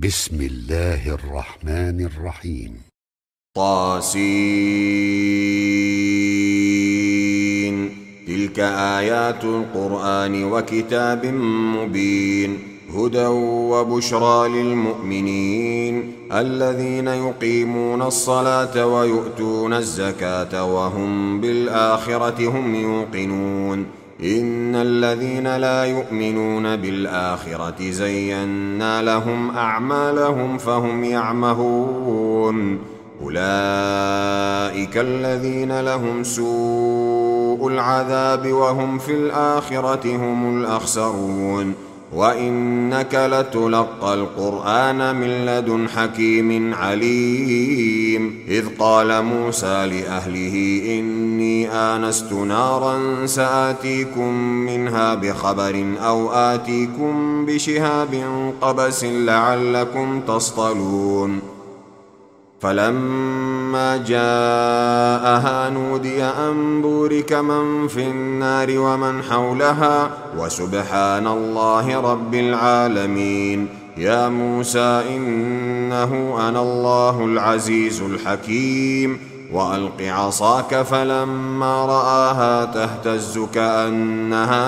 بسم الله الرحمن الرحيم. طاسين. تلك آيات القرآن وكتاب مبين، هدى وبشرى للمؤمنين الذين يقيمون الصلاة ويؤتون الزكاة وهم بالآخرة هم يوقنون. إن الذين لا يؤمنون بالآخرة زينا لهم أعمالهم فهم يعمهون. أولئك الذين لهم سوء العذاب وهم في الآخرة هم الأخسرون. وإنك لتلقى القرآن من لدن حكيم عليم. إذ قال موسى لأهله إني آنست نارا سآتيكم منها بخبر أو آتيكم بشهاب قبس لعلكم تصطلون. فلما جاءها نودي أن بورك من في النار ومن حولها وسبحان الله رب العالمين. يا موسى إنه أنا الله العزيز الحكيم. وألق عصاك فلما رآها تهتز كأنها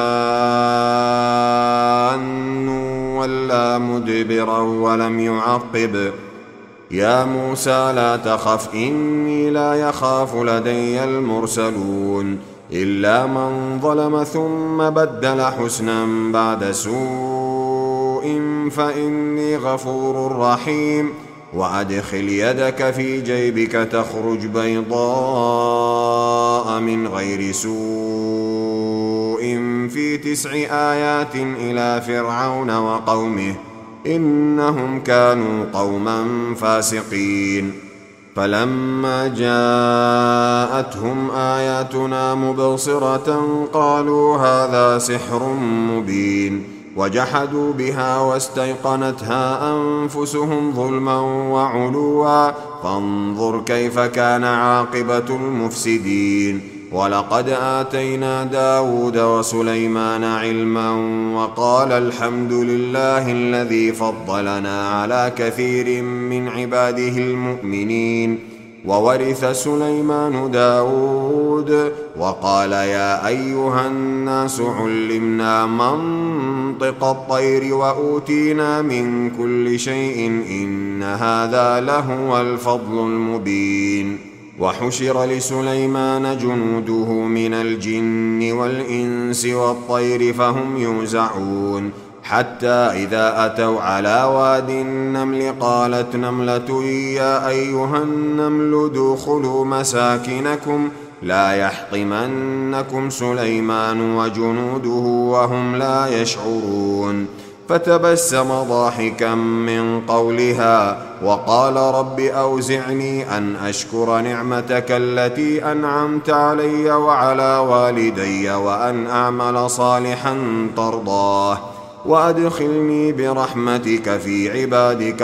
جان ولا مدبرا ولم يعقب. يا موسى لا تخف إني لا يخاف لدي المرسلون. إلا من ظلم ثم بدل حسنا بعد سوء فإني غفور رحيم. وأدخل يدك في جيبك تخرج بيضاء من غير سوء في 9 آيات إلى فرعون وقومه إنهم كانوا قوما فاسقين. فلما جاءتهم آياتنا مبصرة قالوا هذا سحر مبين. وجحدوا بها واستيقنتها أنفسهم ظلما وعلوا فانظر كيف كان عاقبة المفسدين. ولقد آتينا داود وسليمان علما وقال الحمد لله الذي فضلنا على كثير من عباده المؤمنين. وورث سليمان داود وقال يا أيها الناس علمنا منطق الطير وأوتينا من كل شيء إن هذا لهو الفضل المبين. وحشر لسليمان جنوده من الجن والإنس والطير فهم يوزعون. حتى إذا أتوا على واد النمل قالت نملة يا أيها النمل ادخلوا مساكنكم لا يحطمنكم سليمان وجنوده وهم لا يشعرون. فتبسم ضاحكا من قولها وقال رب أوزعني أن أشكر نعمتك التي أنعمت علي وعلى والدي وأن أعمل صالحا ترضاه وأدخلني برحمتك في عبادك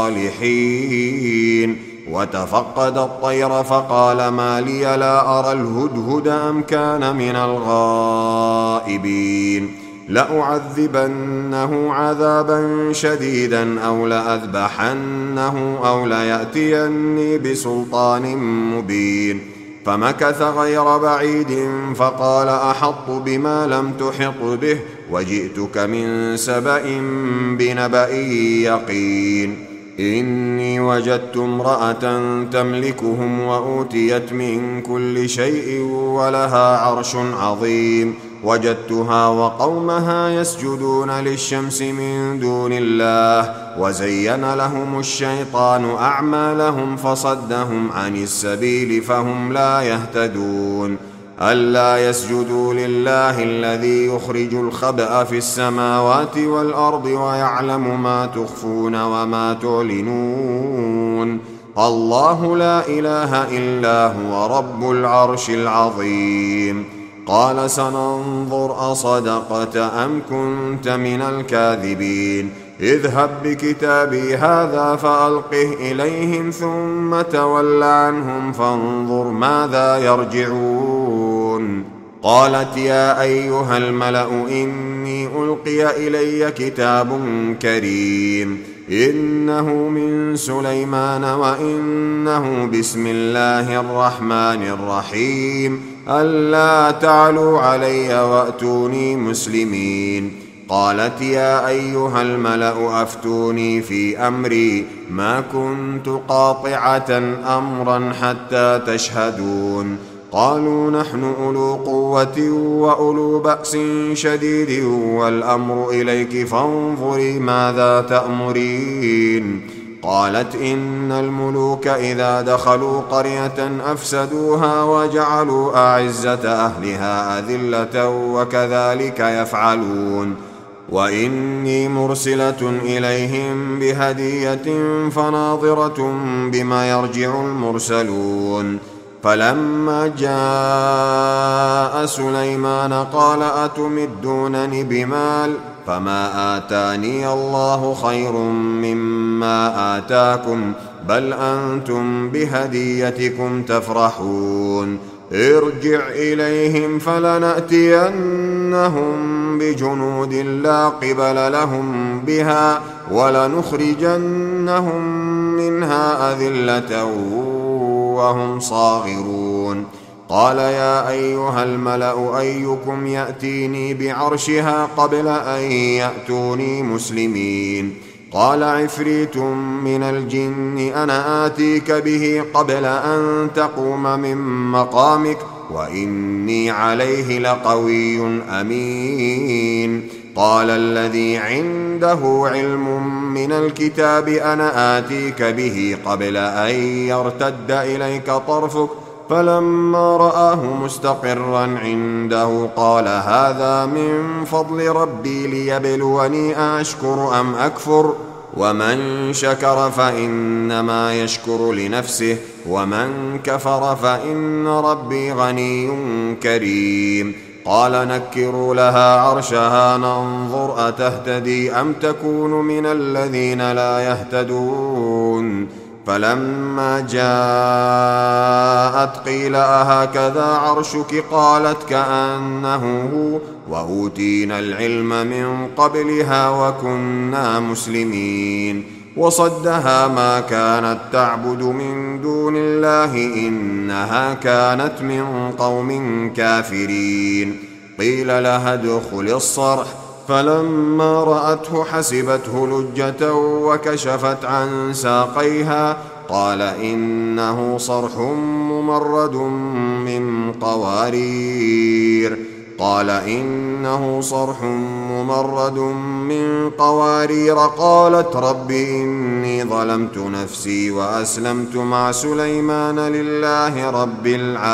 الصالحين. وتفقد الطير فقال ما لي لا أرى الهدهد أم كان من الغائبين. لأعذبنه عذابا شديدا أو لأذبحنه أو ليأتيني بسلطان مبين. فمكث غير بعيد فقال أحط بما لم تحط به وجئتك من سبأ بنبأ يقين. إني وجدت امرأة تملكهم وأوتيت من كل شيء ولها عرش عظيم. وجدتها وقومها يسجدون للشمس من دون الله وزين لهم الشيطان أعمالهم فصدهم عن السبيل فهم لا يهتدون. ألا يسجدوا لله الذي يخرج الخبأ في السماوات والأرض ويعلم ما تخفون وما تعلنون. الله لا إله إلا هو رب العرش العظيم. قال سننظر أصدقت أم كنت من الكاذبين. اذهب بكتابي هذا فألقه إليهم ثم تول عنهم فانظر ماذا يرجعون. قالت يا أيها الملأ إني ألقي إلي كتاب كريم إنه من سليمان وإنه بسم الله الرحمن الرحيم ألا تعلوا علي وأتوني مسلمين. قالت يا أيها الملأ أفتوني في أمري ما كنت قاطعة أمرا حتى تشهدون. قالوا نحن أولو قوة وأولو بأس شديد والأمر إليك فانظري ماذا تأمرين. قالت إن الملوك إذا دخلوا قرية أفسدوها وجعلوا أعزة أهلها أذلة وكذلك يفعلون. وإني مرسلة إليهم بهدية فناظرة بما يرجع المرسلون. فلما جاء سليمان قال أتمدونني بمال فما آتاني الله خير مما آتاكم بل أنتم بهديتكم تفرحون. ارجع إليهم فلنأتينهم بجنود لا قبل لهم بها ولنخرجنهم منها أذلة وهم صاغرون. قال يا أيها الملأ أيكم يأتيني بعرشها قبل أن يأتوني مسلمين. قال عفريت من الجن أنا آتيك به قبل أن تقوم من مقامك وإني عليه لقوي أمين. قال الذي عنده علم من الكتاب أنا آتيك به قبل أن يرتد إليك طرفك فلما رآه مستقرا عنده قال هذا من فضل ربي ليبلوني أشكر أم أكفر ومن شكر فإنما يشكر لنفسه ومن كفر فإن ربي غني كريم. قال نكروا لها عرشها ننظر أتهتدي أم تكون من الذين لا يهتدون. فلما جاءت قيل أهكذا عرشك قالت كأنه هو وأوتينا العلم من قبلها وكنا مسلمين. وصدها ما كانت تعبد من دون الله إنها كانت من قوم كافرين. قيل لها ادخل الصرح فلما رأته حسبته لجة وكشفت عن ساقيها قال إنه صرح ممرد من قوارير. قالت رب إني ظلمت نفسي وأسلمت مع سليمان لله رب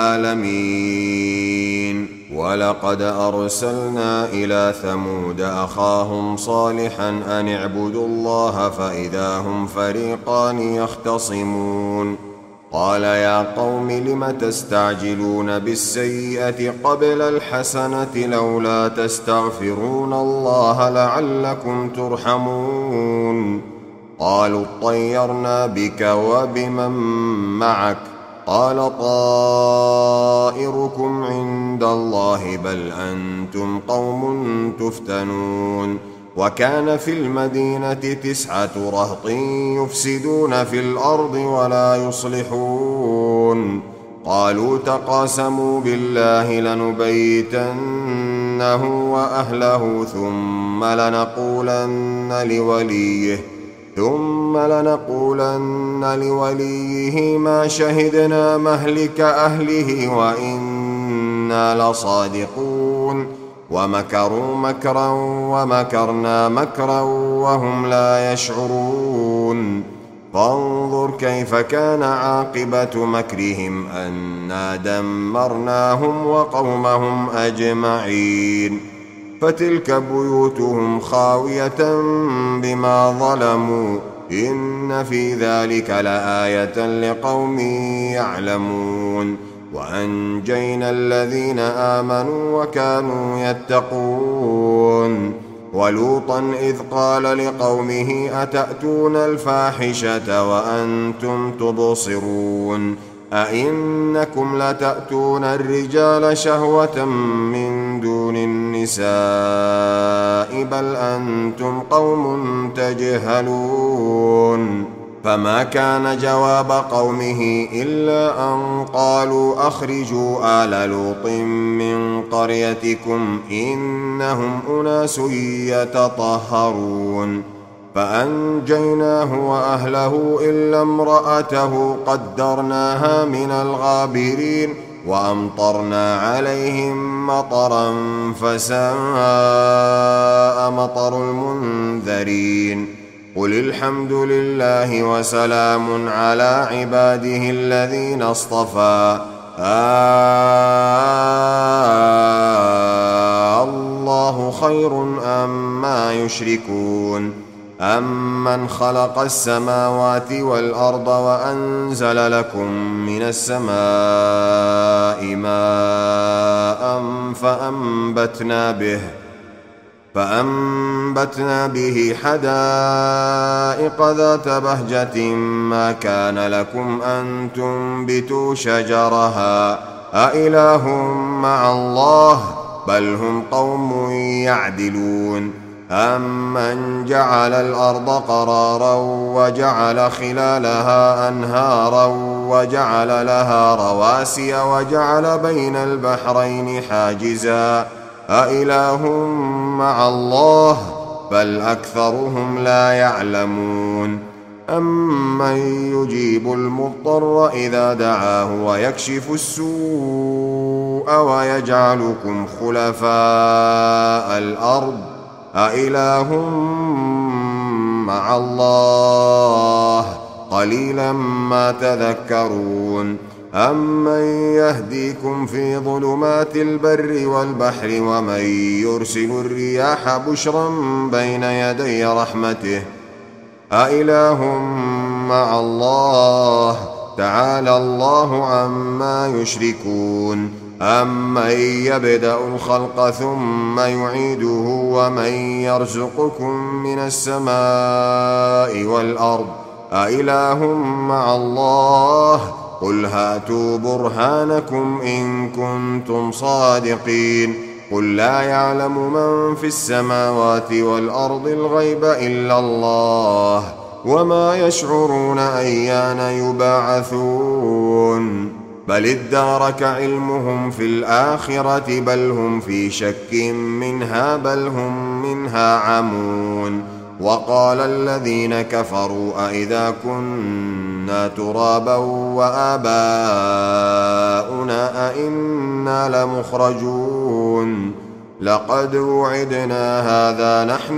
العالمين. ولقد أرسلنا إلى ثمود أخاهم صالحا أن اعبدوا الله فإذا هم فريقان يختصمون. قال يا قوم لم تستعجلون بالسيئة قبل الحسنة لولا تستغفرون الله لعلكم ترحمون. قالوا اطيرنا بك وبمن معك قال طائركم عند الله بل أنتم قوم تفتنون. وكان في المدينة 9 رهط يفسدون في الأرض ولا يصلحون. قالوا تقاسموا بالله لنبيتنه وأهله ثم لنقولن لوليه ما شهدنا مهلك أهله وإنا لصادقون. ومكروا مكرا ومكرنا مكرا وهم لا يشعرون. فانظر كيف كان عاقبة مكرهم أنا دمرناهم وقومهم أجمعين. فتلك بيوتهم خاوية بما ظلموا إن في ذلك لآية لقوم يعلمون. وأنجينا الذين آمنوا وكانوا يتقون. ولوطا إذ قال لقومه أتأتون الفاحشة وأنتم تبصرون أئنكم لتأتون الرجال شهوة من دون النساء بل أنتم قوم تجهلون فما كان جواب قومه إلا أن قالوا أخرجوا آل لوط من قريتكم إنهم أناس يتطهرون فأنجيناه وأهله إلا امرأته قدرناها من الغابرين وأمطرنا عليهم مطرا فساء مطر المنذرين قل الحمد لله وسلام على عباده الذين اصطفى الله خير أما يشركون أمن خلق السماوات والأرض وأنزل لكم من السماء ماء فأنبتنا به حدائق ذات بهجة ما كان لكم أن تنبتوا شجرها أإله مع الله بل هم قوم يعدلون أمن جعل الأرض قرارا وجعل خلالها أنهارا وجعل لها رواسي وجعل بين البحرين حاجزا أإله مع الله بل أكثرهم لا يعلمون أمن يجيب المضطر إذا دعاه ويكشف السوء ويجعلكم خلفاء الأرض أإله مع الله قليلا ما تذكرون أمن يهديكم في ظلمات البر والبحر ومن يرسل الرياح بشرا بين يدي رحمته أإله مع الله تعالى الله عما يشركون أمن يبدأ الخلق ثم يعيده ومن يرزقكم من السماء والأرض أإله مع الله قل هاتوا برهانكم إن كنتم صادقين قل لا يعلم من في السماوات والأرض الغيب إلا الله وما يشعرون أيان يبعثون بل ادارك علمهم في الآخرة بل هم في شك منها بل هم منها عمون وقال الذين كفروا أئذا كنا ترابا وآباؤنا أئنا لمخرجون لقد وعدنا هذا نحن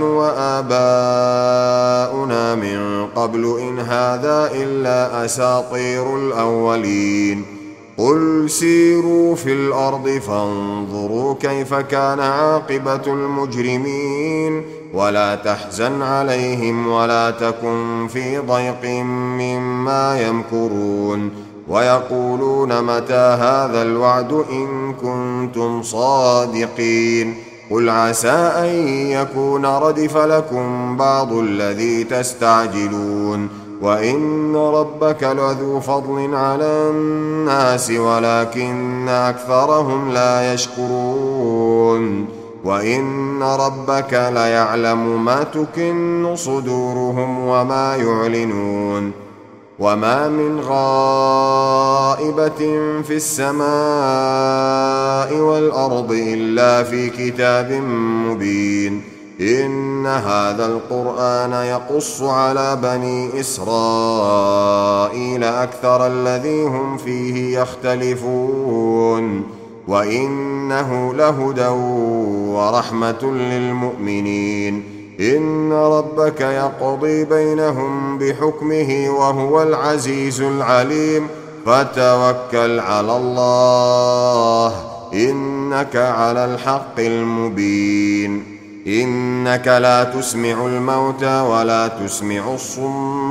وآباؤنا من قبل إن هذا إلا أساطير الأولين قل سيروا في الأرض فانظروا كيف كان عاقبة المجرمين ولا تحزن عليهم ولا تكن في ضيق مما يمكرون ويقولون متى هذا الوعد إن كنتم صادقين قل عسى أن يكون ردف لكم بعض الذي تستعجلون وإن ربك لذو فضل على الناس ولكن أكثرهم لا يشكرون وإن ربك ليعلم ما تكن صدورهم وما يعلنون وما من غائبة في السماء والأرض إلا في كتاب مبين إن هذا القرآن يقص على بني إسرائيل أكثر الذي هم فيه يختلفون وإنه لهدى ورحمة للمؤمنين إن ربك يقضي بينهم بحكمه وهو العزيز العليم فتوكل على الله إنك على الحق المبين إنك لا تسمع الموتى ولا تسمع الصم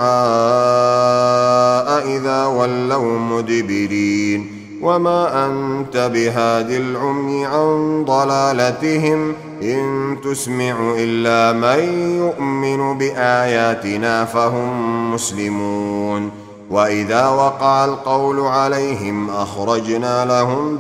الدعاء إذا ولوا مدبرين وما أنت بهاد العمي عن ضلالتهم إن تسمع إلا من يؤمن بآياتنا فهم مسلمون وإذا وقع القول عليهم أخرجنا لهم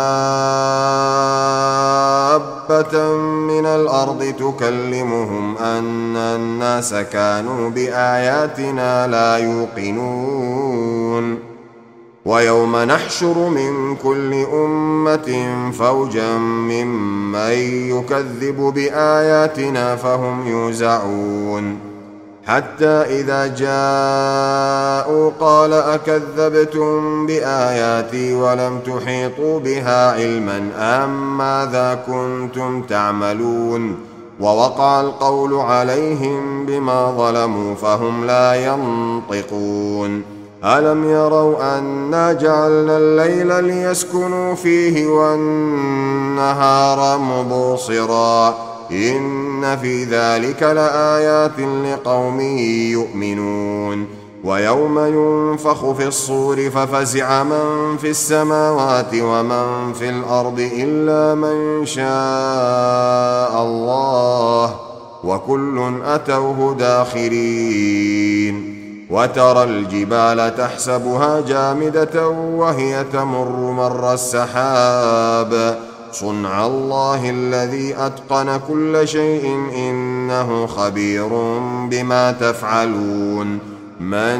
دابة من الأرض تكلمهم أن الناس كانوا بآياتنا لا يوقنون ويوم نحشر من كل أمة فوجا ممن يكذب بآياتنا فهم يوزعون حتى إذا جاءوا قال أكذبتم بآياتي ولم تحيطوا بها علما أم ماذا كنتم تعملون ووقع القول عليهم بما ظلموا فهم لا ينطقون ألم يروا أنا جعلنا الليل ليسكنوا فيه والنهار مبصرا إن في ذلك لآيات لقوم يؤمنون ويوم ينفخ في الصور ففزع من في السماوات ومن في الأرض إلا من شاء الله وكل أتوه داخرين وترى الجبال تحسبها جامدة وهي تمر مر السحاب صنع الله الذي أتقن كل شيء إنه خبير بما تفعلون من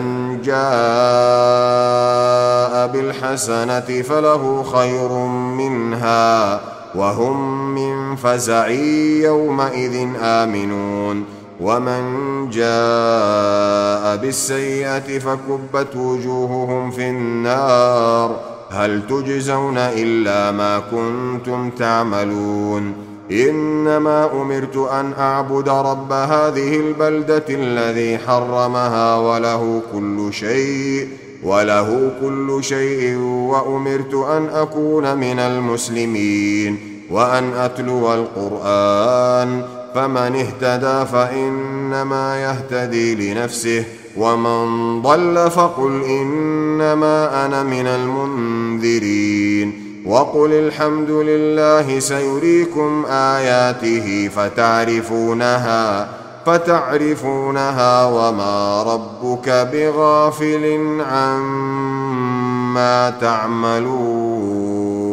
جاء بالحسنة فله خير منها وهم من فزع يومئذ آمنون ومن جاء بالسيئة فكبت وجوههم في النار هل تجزون إلا ما كنتم تعملون إنما أمرت أن أعبد رب هذه البلدة الذي حرمها وله كل شيء وأمرت أن أكون من المسلمين وأن أتلو القرآن فمن اهتدى فإنما يهتدي لنفسه ومن ضل فقل إنما أنا من المنذرين وقل الحمد لله سيريكم آياته فتعرفونها وما ربك بغافل عما تعملون